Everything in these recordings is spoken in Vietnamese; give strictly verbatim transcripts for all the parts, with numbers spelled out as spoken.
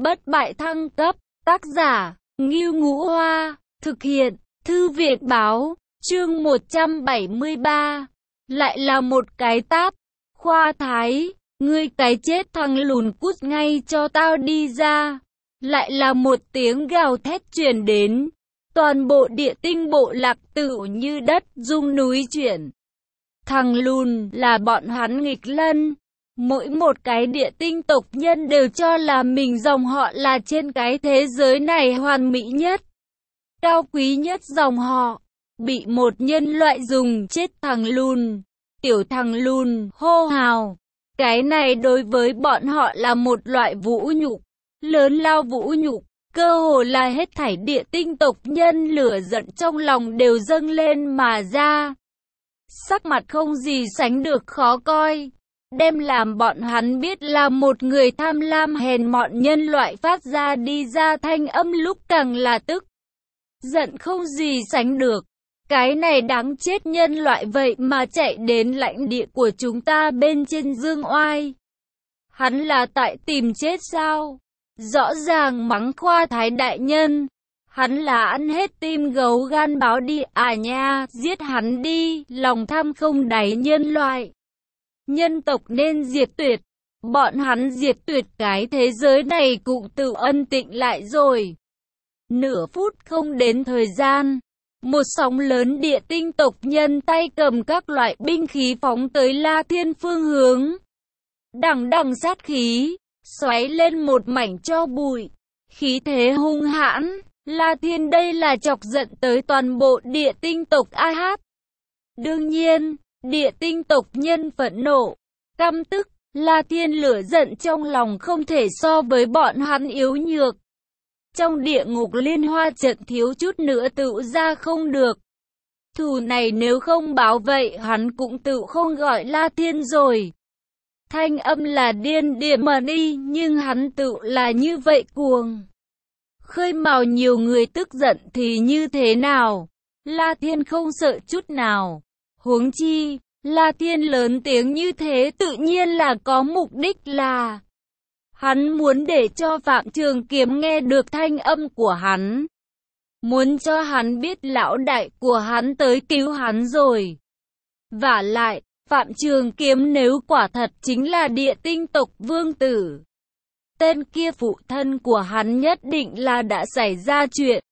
Bất bại thăng cấp, tác giả, Ngưu Ngũ Hoa, thực hiện, Thư viện Báo, chương một trăm bảy mươi ba. Lại là một cái tát. Khoa Thái, ngươi cái chết thằng lùn cút ngay cho tao đi ra. Lại là một tiếng gào thét truyền đến. Toàn bộ địa tinh bộ lạc tự như đất rung núi chuyển. Thằng lùn là bọn hắn nghịch lân. Mỗi một cái địa tinh tộc nhân đều cho là mình dòng họ là trên cái thế giới này hoàn mỹ nhất, cao quý nhất dòng họ. Bị một nhân loại dùng chết thằng lùn, tiểu thằng lùn, hô hào. Cái này đối với bọn họ là một loại vũ nhục, lớn lao vũ nhục. Cơ hồ là hết thảy địa tinh tộc nhân lửa giận trong lòng đều dâng lên mà ra. Sắc mặt không gì sánh được khó coi. Đem làm bọn hắn biết là một người tham lam hèn mọn nhân loại phát ra đi ra thanh âm lúc càng là tức giận không gì sánh được. Cái này đáng chết nhân loại vậy mà chạy đến lãnh địa của chúng ta bên trên dương oai. Hắn là tại tìm chết sao? Rõ ràng mắng Khoa Thái đại nhân. Hắn là ăn hết tim gấu gan báo đi à nha, giết hắn đi, lòng tham không đáy nhân loại. Nhân tộc nên diệt tuyệt. Bọn hắn diệt tuyệt cái thế giới này cũng tự ân tịnh lại rồi. Nửa phút không đến thời gian, một sóng lớn địa tinh tộc nhân tay cầm các loại binh khí phóng tới La Thiên phương hướng. Đằng đằng sát khí, xoáy lên một mảnh tro bụi. Khí thế hung hãn, La Thiên đây là chọc giận tới toàn bộ địa tinh tộc a hát. Đương nhiên, địa tinh tộc nhân phẫn nộ, căm tức, La Thiên lửa giận trong lòng không thể so với bọn hắn yếu nhược. Trong địa ngục liên hoa trận thiếu chút nữa tự ra không được. Thù này nếu không báo vậy hắn cũng tự không gọi La Thiên rồi. Thanh âm là điên điềm mà đi, nhưng hắn tự là như vậy cuồng. Khơi mào nhiều người tức giận thì như thế nào? La Thiên không sợ chút nào. Huống chi, La Thiên lớn tiếng như thế tự nhiên là có mục đích là hắn muốn để cho Phạm Trường Kiếm nghe được thanh âm của hắn. Muốn cho hắn biết lão đại của hắn tới cứu hắn rồi. Vả lại, Phạm Trường Kiếm nếu quả thật chính là địa tinh tộc vương tử, tên kia phụ thân của hắn nhất định là đã xảy ra chuyện,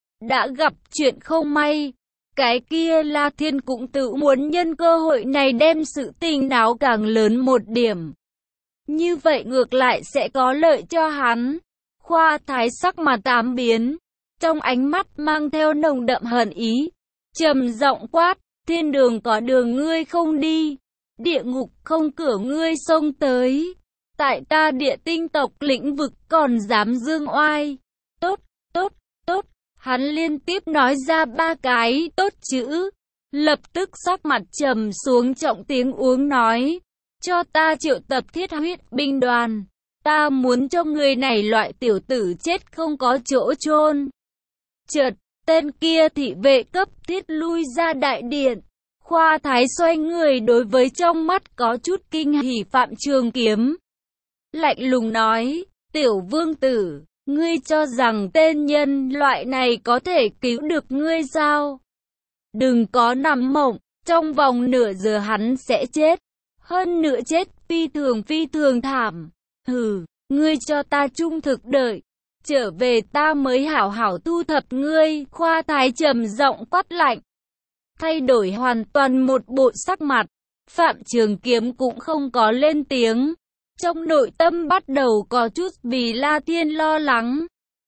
đã gặp chuyện không may. Cái kia La Thiên cũng tự muốn nhân cơ hội này đem sự tình náo càng lớn một điểm. Như vậy ngược lại sẽ có lợi cho hắn. Khoa Thái sắc mặt tám biến, trong ánh mắt mang theo nồng đậm hận ý, trầm giọng quát, thiên đường có đường ngươi không đi, địa ngục không cửa ngươi xông tới. Tại ta địa tinh tộc lĩnh vực còn dám dương oai. Tốt, tốt, tốt. Hắn liên tiếp nói ra ba cái tốt chữ. Lập tức sắc mặt trầm xuống trọng tiếng uống nói. Cho ta triệu tập thiết huyết binh đoàn. Ta muốn cho người này loại tiểu tử chết không có chỗ chôn. Chợt, tên kia thị vệ cấp thiết lui ra đại điện. Khoa Thái xoay người đối với trong mắt có chút kinh hỉ Phạm Trường Kiếm. Lạnh lùng nói, tiểu vương tử, ngươi cho rằng tên nhân loại này có thể cứu được ngươi sao? Đừng có nằm mộng, trong vòng nửa giờ hắn sẽ chết. Hơn nữa chết phi thường phi thường thảm. Hừ, ngươi cho ta trung thực đợi. Trở về ta mới hảo hảo thu thập ngươi. Khoa Thái trầm giọng quát lạnh. Thay đổi hoàn toàn một bộ sắc mặt. Phạm Trường Kiếm cũng không có lên tiếng. Trong nội tâm bắt đầu có chút vì La Thiên lo lắng.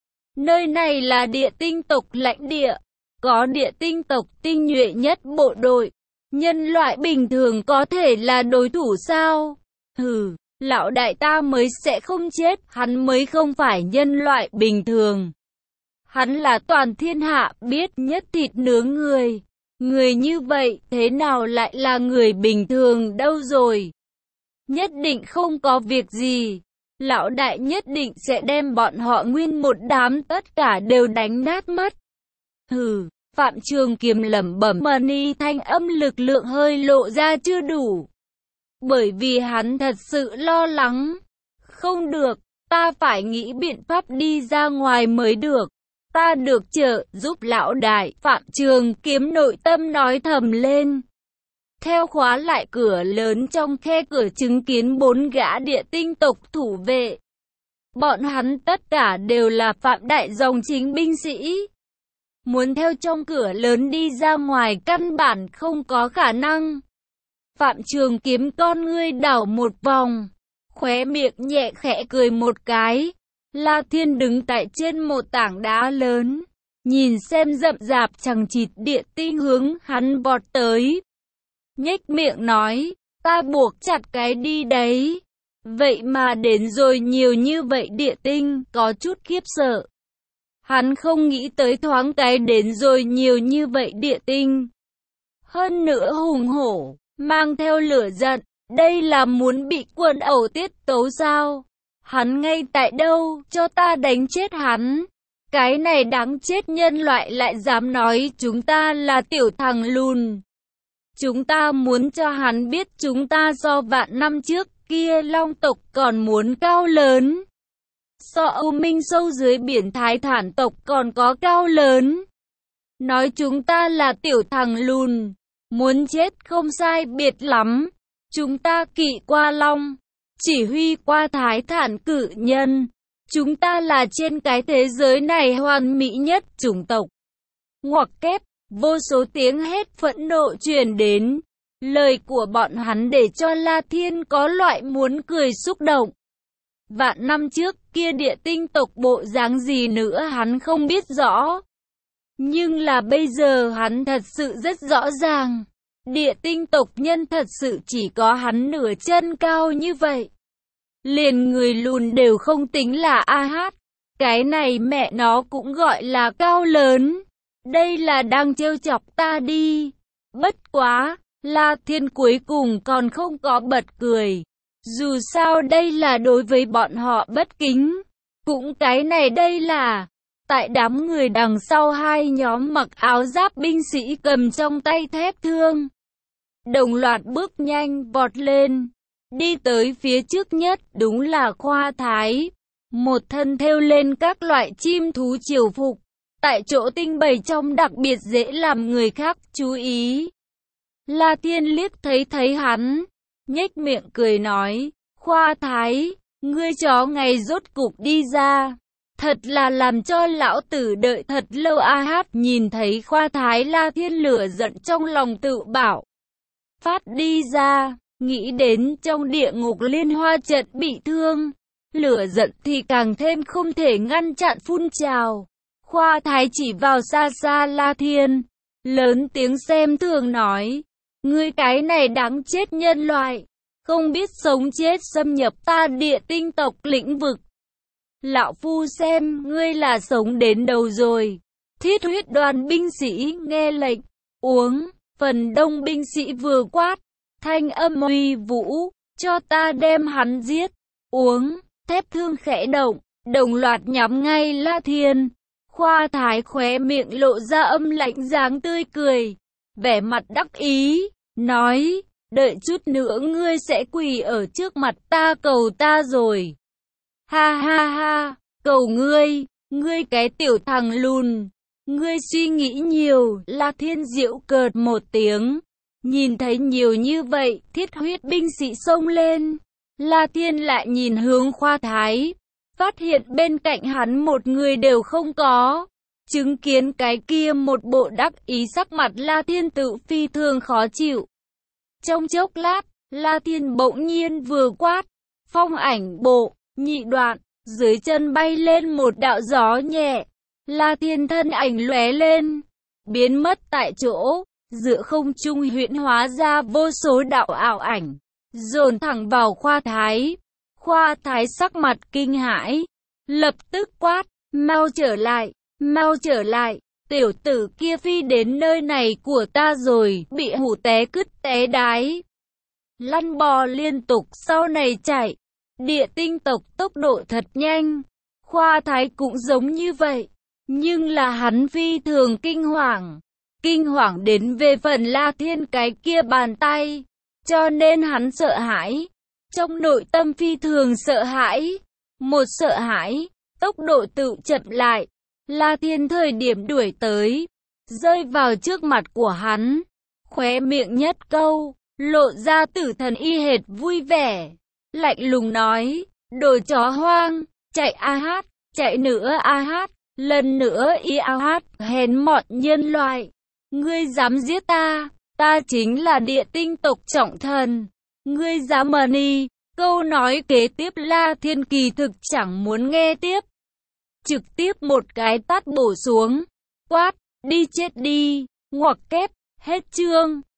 Nơi này là địa tinh tộc lãnh địa, có địa tinh tộc tinh nhuệ nhất bộ đội. Nhân loại bình thường có thể là đối thủ sao? Hừ, lão đại ta mới sẽ không chết, hắn mới không phải nhân loại bình thường. Hắn là toàn thiên hạ biết nhất thịt nướng người. Người như vậy thế nào lại là người bình thường đâu rồi? Nhất định không có việc gì. Lão đại nhất định sẽ đem bọn họ nguyên một đám tất cả đều đánh nát mất. Hừ, Phạm Trường Kiếm lẩm bẩm mà ni thanh âm lực lượng hơi lộ ra chưa đủ. Bởi vì hắn thật sự lo lắng. Không được, ta phải nghĩ biện pháp đi ra ngoài mới được. Ta được trợ giúp lão đại, Phạm Trường Kiếm nội tâm nói thầm lên. Theo khóa lại cửa lớn trong khe cửa chứng kiến bốn gã địa tinh tộc thủ vệ. Bọn hắn tất cả đều là Phạm Đại dòng chính binh sĩ. Muốn theo trong cửa lớn đi ra ngoài căn bản không có khả năng. Phạm Trường Kiếm con ngươi đảo một vòng, khóe miệng nhẹ khẽ cười một cái. La Thiên đứng tại trên một tảng đá lớn, nhìn xem rậm rạp chằng chịt địa tinh hướng hắn vọt tới. Nhếch miệng nói, ta buộc chặt cái đi đấy. Vậy mà đến rồi nhiều như vậy địa tinh, có chút khiếp sợ. Hắn không nghĩ tới thoáng cái đến rồi nhiều như vậy địa tinh. Hơn nữa hùng hổ, mang theo lửa giận, đây là muốn bị quần ẩu tiết tấu sao? Hắn ngay tại đâu, cho ta đánh chết hắn. Cái này đáng chết nhân loại lại dám nói chúng ta là tiểu thằng lùn. Chúng ta muốn cho hắn biết chúng ta so vạn năm trước kia long tộc còn muốn cao lớn. So Âu Minh sâu dưới biển Thái Thản tộc còn có cao lớn. Nói chúng ta là tiểu thằng lùn, muốn chết không sai biệt lắm. Chúng ta kỵ qua long, chỉ huy qua Thái Thản cử nhân. Chúng ta là trên cái thế giới này hoàn mỹ nhất chủng tộc. Ngoặc kép, vô số tiếng hét phẫn nộ truyền đến. Lời của bọn hắn để cho La Thiên có loại muốn cười xúc động. Vạn năm trước kia địa tinh tộc bộ dáng gì nữa hắn không biết rõ. Nhưng là bây giờ hắn thật sự rất rõ ràng. Địa tinh tộc nhân thật sự chỉ có hắn nửa chân cao như vậy. Liền người lùn đều không tính là a hát. Cái này mẹ nó cũng gọi là cao lớn. Đây là đang trêu chọc ta đi. Bất quá, La Thiên cuối cùng còn không có bật cười. Dù sao đây là đối với bọn họ bất kính. Cũng cái này đây là, tại đám người đằng sau hai nhóm mặc áo giáp binh sĩ cầm trong tay thép thương. Đồng loạt bước nhanh vọt lên. Đi tới phía trước nhất đúng là Khoa Thái. Một thân thêu lên các loại chim thú triều phục. Tại chỗ tinh bày trong đặc biệt dễ làm người khác chú ý. La Thiên liếc thấy thấy hắn, nhếch miệng cười nói, Khoa Thái, ngươi chó ngày rốt cục đi ra. Thật là làm cho lão tử đợi thật lâu a hát. Nhìn thấy Khoa Thái, La Thiên lửa giận trong lòng tự bảo. Phát đi ra, nghĩ đến trong địa ngục liên hoa trận bị thương. Lửa giận thì càng thêm không thể ngăn chặn phun trào. Khoa Thái chỉ vào xa xa La Thiên, lớn tiếng xem thường nói. Ngươi cái này đáng chết nhân loại, không biết sống chết xâm nhập ta địa tinh tộc lĩnh vực. Lão phu xem ngươi là sống đến đầu rồi. Thiết huyết đoàn binh sĩ nghe lệnh, uống, phần đông binh sĩ vừa quát, thanh âm uy vũ, cho ta đem hắn giết, uống, thép thương khẽ động, đồng loạt nhắm ngay La Thiên. Khoa Thái khóe miệng lộ ra âm lạnh dáng tươi cười, vẻ mặt đắc ý, nói, đợi chút nữa ngươi sẽ quỳ ở trước mặt ta cầu ta rồi. Ha ha ha, cầu ngươi, ngươi cái tiểu thằng lùn, ngươi suy nghĩ nhiều. La Thiên giễu cợt một tiếng, nhìn thấy nhiều như vậy, thiết huyết binh sĩ xông lên. La Thiên lại nhìn hướng Khoa Thái, phát hiện bên cạnh hắn một người đều không có. Chứng kiến cái kia một bộ đắc ý sắc mặt La Thiên tự phi thường khó chịu. Trong chốc lát, La Thiên bỗng nhiên vừa quát, phong ảnh bộ, nhị đoạn, dưới chân bay lên một đạo gió nhẹ. La Thiên thân ảnh lóe lên, biến mất tại chỗ, giữa không trung huyễn hóa ra vô số đạo ảo ảnh, dồn thẳng vào Khoa Thái. Khoa Thái sắc mặt kinh hãi, lập tức quát, mau trở lại, mau trở lại, tiểu tử kia phi đến nơi này của ta rồi, bị hủ té cứt té đái. Lăn bò liên tục sau này chạy, địa tinh tộc tốc độ thật nhanh, Khoa Thái cũng giống như vậy, nhưng là hắn phi thường kinh hoàng, kinh hoàng đến về phần La Thiên cái kia bàn tay, cho nên hắn sợ hãi. Trong nội tâm phi thường sợ hãi, một sợ hãi, tốc độ tự chậm lại. La Thiên thời điểm đuổi tới, rơi vào trước mặt của hắn, khóe miệng nhất câu, lộ ra tử thần y hệt vui vẻ, lạnh lùng nói, đồ chó hoang, chạy a hát, chạy nữa a hát, lần nữa y a hát, hèn mọn nhân loại, ngươi dám giết ta, ta chính là địa tinh tộc trọng thần, ngươi dám mờ ni. Câu nói kế tiếp La Thiên kỳ thực chẳng muốn nghe tiếp, trực tiếp một cái tát bổ xuống, quát, đi chết đi, ngoặc kép, hết chương.